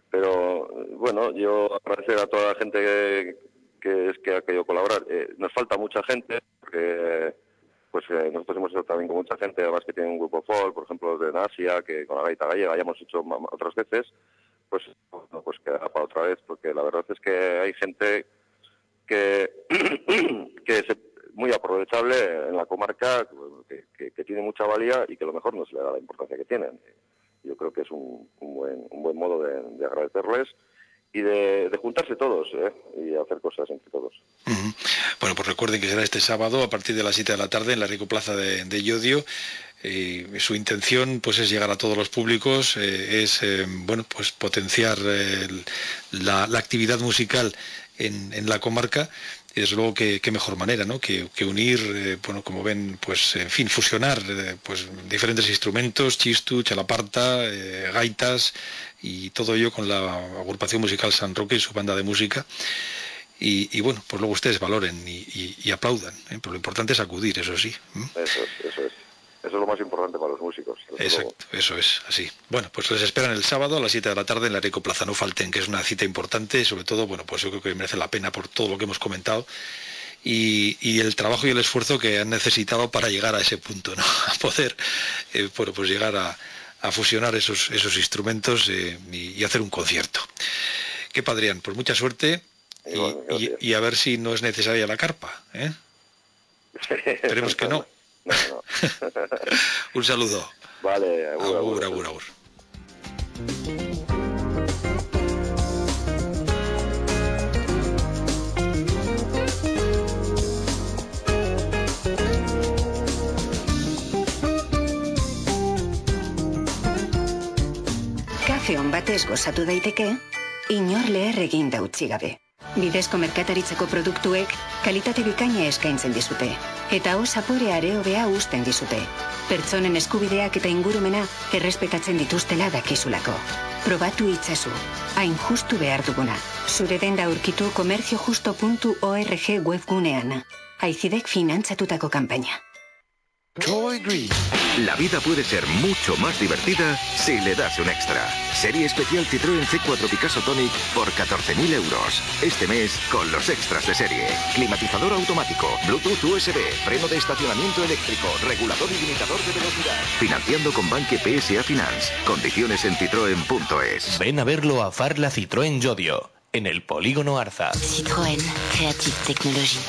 pero bueno, yo agradecer a toda la gente que, que, es, que ha querido colaborar. Eh, nos falta mucha gente, porque pues eh, nosotros hemos hecho también con mucha gente, además que tiene un grupo folk, por ejemplo, de Nasia, que con la gaita gallega ya hemos hecho otras veces, pues, bueno, pues queda para otra vez, porque la verdad es que hay gente que, que es muy aprovechable en la comarca, que, que, que tiene mucha valía y que a lo mejor no se le da la importancia que tienen. Yo creo que es un, un, buen, un buen modo de, de agradecerles y de, de juntarse todos, ¿eh? Y hacer cosas entre todos. Uh-huh. Bueno, pues recuerden que será este sábado a partir de las siete de la tarde en la Rico Plaza de, de Llodio. Eh, su intención pues es llegar a todos los públicos, eh, es eh, bueno pues potenciar eh, la, la actividad musical en, en la comarca. Y desde luego que, que mejor manera, ¿no? Que, que unir, eh, bueno, como ven, pues en fin, fusionar eh, pues diferentes instrumentos, chistu, chalaparta, eh, gaitas y todo ello con la agrupación musical San Roque y su banda de música. Y, y bueno, pues luego ustedes valoren y, y, y aplaudan, ¿eh? Pero lo importante es acudir, eso sí. ¿Mm? Eso es, eso es. Eso es lo más importante para los músicos. Exacto, luego. Eso es, así. Bueno, pues les esperan el sábado a las siete de la tarde en la Rico Plaza, no falten, que es una cita importante, sobre todo, bueno, pues yo creo que merece la pena por todo lo que hemos comentado y, y el trabajo y el esfuerzo que han necesitado para llegar a ese punto, ¿no? A poder, eh, bueno, pues llegar a, a fusionar esos, esos instrumentos eh, y, y hacer un concierto. ¿Qué Padrián? Pues mucha suerte y, y, y a ver si no es necesaria la carpa, ¿eh? Esperemos que no. No, no. Un saludo. Vale, agur, agur, agur, agur. Kafe on batez gozatu daiteke, inor leher eginda utzi gabe. Bidezko merkataritzako produktuek kalitate bikaina eskaintzen dizute. Eta hau zapore areobea uzten dizute. Pertsonen eskubideak eta ingurumena errespetatzen dituztela dakizulako. Probatu itzazu. Hain justu behar duguna. Zure denda aurkitu komertziojusto puntu org webgunean. Aizidek finantzatutako kanpaina. Troy Green. La vida puede ser mucho más divertida si le das un extra. Serie especial Citroën C cuatro Picasso Tonic por catorce mil euros. Este mes con los extras de serie. Climatizador automático, Bluetooth U S B, freno de estacionamiento eléctrico, regulador y limitador de velocidad. Financiando con Banque P S A Finance. Condiciones en citroen punto es. Ven a verlo a Farla Citroën Llodio, en el Polígono Arza. Citroën, Creative Technology.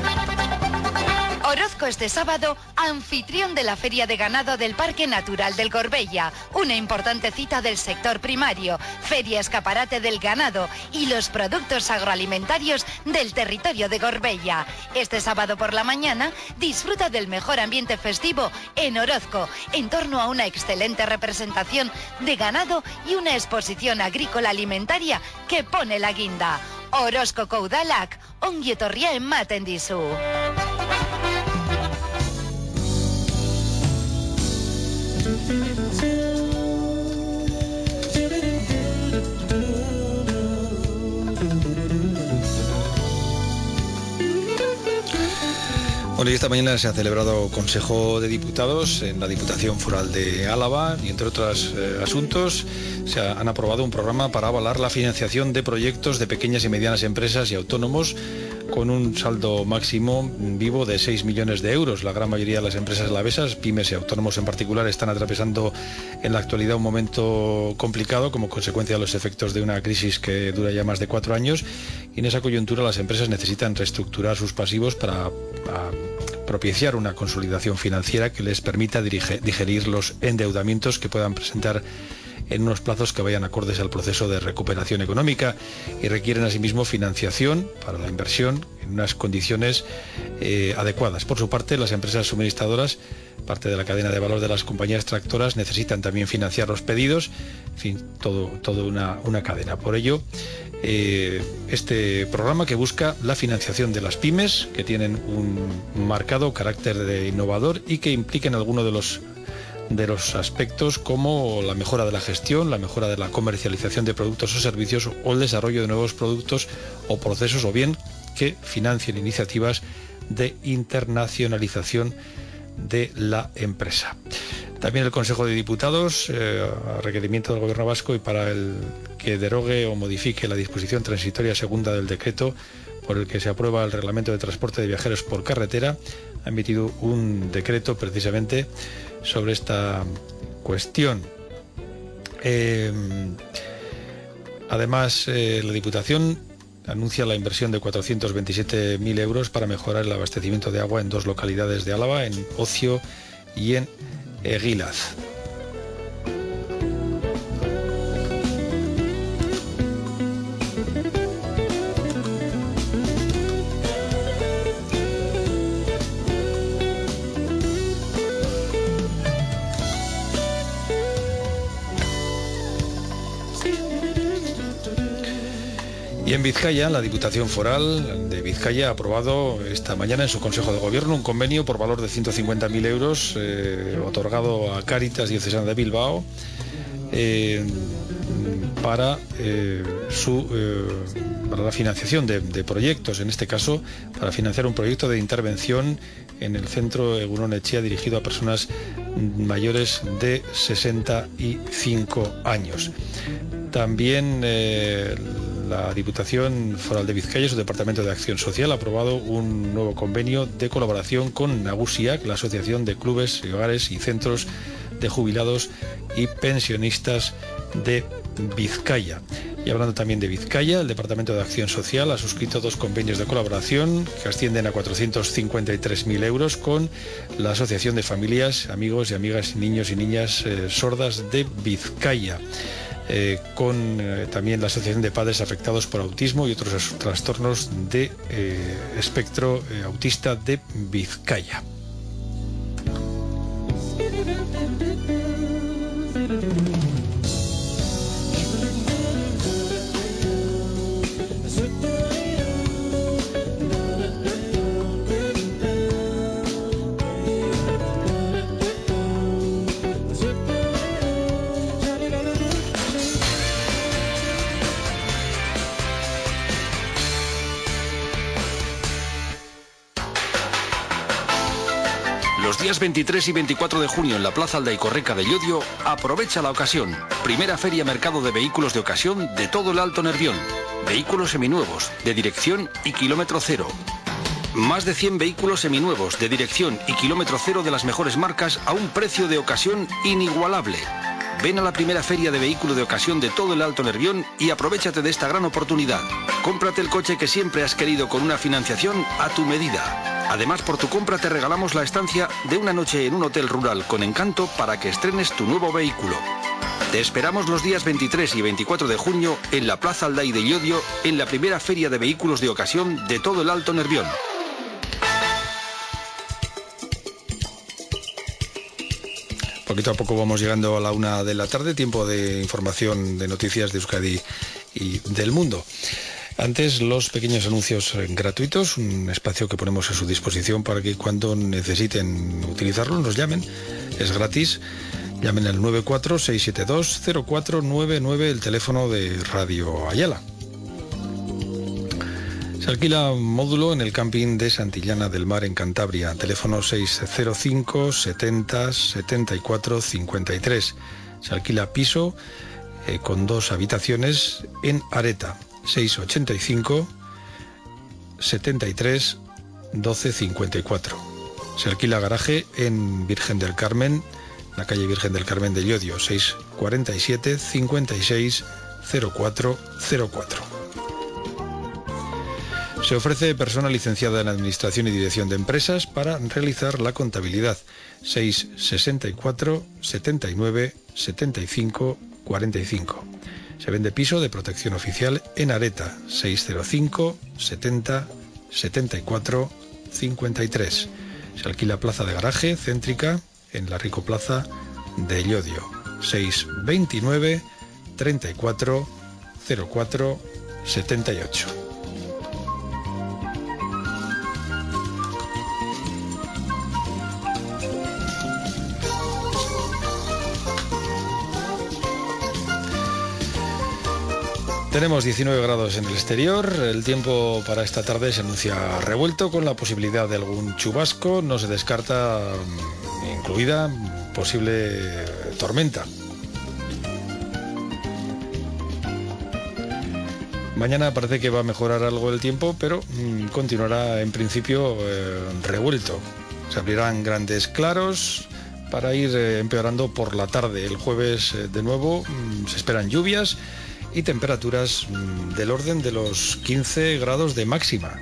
Orozco este sábado, anfitrión de la Feria de Ganado del Parque Natural del Gorbella, una importante cita del sector primario, feria escaparate del ganado y los productos agroalimentarios del territorio de Gorbella. Este sábado por la mañana, disfruta del mejor ambiente festivo en Orozco, en torno a una excelente representación de ganado y una exposición agrícola alimentaria que pone la guinda. Orozco Udalak, ongi etorria ematen dizu. Bueno, y esta mañana se ha celebrado Consejo de Diputados en la Diputación Foral de Álava y entre otros eh, asuntos se ha, han aprobado un programa para avalar la financiación de proyectos de pequeñas y medianas empresas y autónomos con un saldo máximo vivo de seis millones de euros. La gran mayoría de las empresas alavesas, pymes y autónomos en particular, están atravesando en la actualidad un momento complicado como consecuencia de los efectos de una crisis que dura ya más de cuatro años y en esa coyuntura las empresas necesitan reestructurar sus pasivos para, para propiciar una consolidación financiera que les permita dirige, digerir los endeudamientos que puedan presentar en unos plazos que vayan acordes al proceso de recuperación económica y requieren asimismo financiación para la inversión en unas condiciones eh, adecuadas. Por su parte, las empresas suministradoras, parte de la cadena de valor de las compañías tractoras, necesitan también financiar los pedidos, en fin, todo, todo una, una cadena. Por ello, eh, este programa que busca la financiación de las pymes, que tienen un marcado carácter de innovador y que impliquen alguno de los de los aspectos como la mejora de la gestión, la mejora de la comercialización de productos o servicios o el desarrollo de nuevos productos o procesos, o bien que financien iniciativas de internacionalización de la empresa. También el Consejo de Diputados, eh, a requerimiento del Gobierno vasco y para el que derogue o modifique la disposición transitoria segunda del decreto por el que se aprueba el reglamento de transporte de viajeros por carretera, ha emitido un decreto precisamente sobre esta cuestión. Eh, además, eh, la Diputación anuncia la inversión de cuatrocientos veintisiete mil euros para mejorar el abastecimiento de agua en dos localidades de Álava, en Ocio y en Eguilaz. Y en Vizcaya, la Diputación Foral de Vizcaya ha aprobado esta mañana en su Consejo de Gobierno un convenio por valor de ciento cincuenta mil euros eh, otorgado a Cáritas Diocesana de Bilbao eh, para, eh, su, eh, para la financiación de, de proyectos, en este caso para financiar un proyecto de intervención en el centro Egunon Etxea dirigido a personas mayores de sesenta y cinco años. También eh, la Diputación Foral de Vizcaya, su Departamento de Acción Social, ha aprobado un nuevo convenio de colaboración con Nagusiak, la Asociación de Clubes y Hogares y Centros de Jubilados y Pensionistas de Vizcaya. Y hablando también de Vizcaya, el Departamento de Acción Social ha suscrito dos convenios de colaboración que ascienden a cuatrocientos cincuenta y tres mil euros con la Asociación de Familias, Amigos y Amigas, Niños y Niñas eh, Sordas de Vizcaya. Eh, con eh, también la Asociación de Padres Afectados por Autismo y otros trastornos de eh, espectro eh, autista de Vizcaya. Los días veintitrés y veinticuatro de junio en la Plaza Aldaicorreca de Llodio, aprovecha la ocasión. Primera feria mercado de vehículos de ocasión de todo el Alto Nervión. Vehículos seminuevos, de dirección y kilómetro cero. Más de cien vehículos seminuevos, de dirección y kilómetro cero de las mejores marcas a un precio de ocasión inigualable. Ven a la primera feria de vehículo de ocasión de todo el Alto Nervión y aprovechate de esta gran oportunidad. Cómprate el coche que siempre has querido con una financiación a tu medida. Además, por tu compra te regalamos la estancia de una noche en un hotel rural con encanto para que estrenes tu nuevo vehículo. Te esperamos los días veintitrés y veinticuatro de junio en la Plaza Aldai de Llodio, en la primera feria de vehículos de ocasión de todo el Alto Nervión. Poquito a poco vamos llegando a la una de la tarde, tiempo de información de noticias de Euskadi y del mundo. Antes, los pequeños anuncios gratuitos, un espacio que ponemos a su disposición para que cuando necesiten utilizarlo nos llamen. Es gratis. Llamen al nueve cuatro seis siete dos cero cuatro nueve nueve, el teléfono de Radio Ayala. Se alquila un módulo en el camping de Santillana del Mar en Cantabria. Teléfono seis cero cinco setenta setenta y cuatro cincuenta y tres. Se alquila piso eh, con dos habitaciones en Areta. seiscientos ochenta y cinco setenta y tres doce cincuenta y cuatro. Se alquila garaje en Virgen del Carmen, la calle Virgen del Carmen de Llodio, seiscientos cuarenta y siete cincuenta y seis cero cuatro cero cuatro. Se ofrece persona licenciada en Administración y Dirección de Empresas para realizar la contabilidad. seiscientos sesenta y cuatro setenta y nueve setenta y cinco cuarenta y cinco. Se vende piso de protección oficial en Areta, seiscientos cinco setenta setenta y cuatro cincuenta y tres. Se alquila plaza de garaje céntrica en la Rico Plaza de Llodio, seiscientos veintinueve treinta y cuatro cero cuatro setenta y ocho. Tenemos diecinueve grados en el exterior, el tiempo para esta tarde se anuncia revuelto con la posibilidad de algún chubasco, no se descarta incluida posible tormenta. Mañana parece que va a mejorar algo el tiempo, pero mmm, continuará en principio eh, revuelto. Se abrirán grandes claros para ir eh, empeorando por la tarde. El jueves eh, de nuevo mmm, se esperan lluvias y temperaturas mmm, del orden de los quince grados de máxima.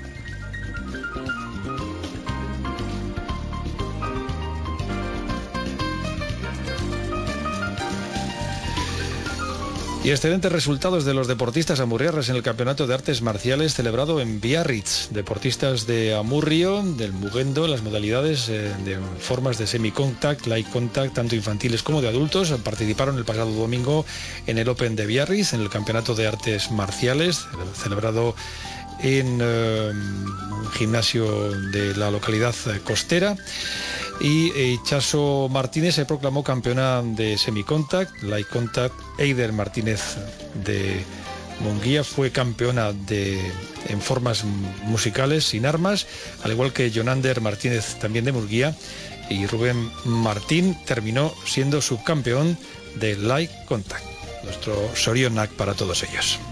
Y excelentes resultados de los deportistas amurriarras en el Campeonato de Artes Marciales celebrado en Biarritz. Deportistas de Amurrio, del Mugendo, las modalidades eh, de formas de semi-contact, light contact, tanto infantiles como de adultos, participaron el pasado domingo en el Open de Biarritz, en el Campeonato de Artes Marciales, celebrado en eh, un gimnasio de la localidad costera. Y Itxaso Martínez se proclamó campeona de semicontact, light contact. Eider Martínez de Munguía fue campeona de, en formas musicales sin armas, al igual que Jonander Martínez también de Murguía, y Rubén Martín terminó siendo subcampeón de light contact. Nuestro Sorionak para todos ellos.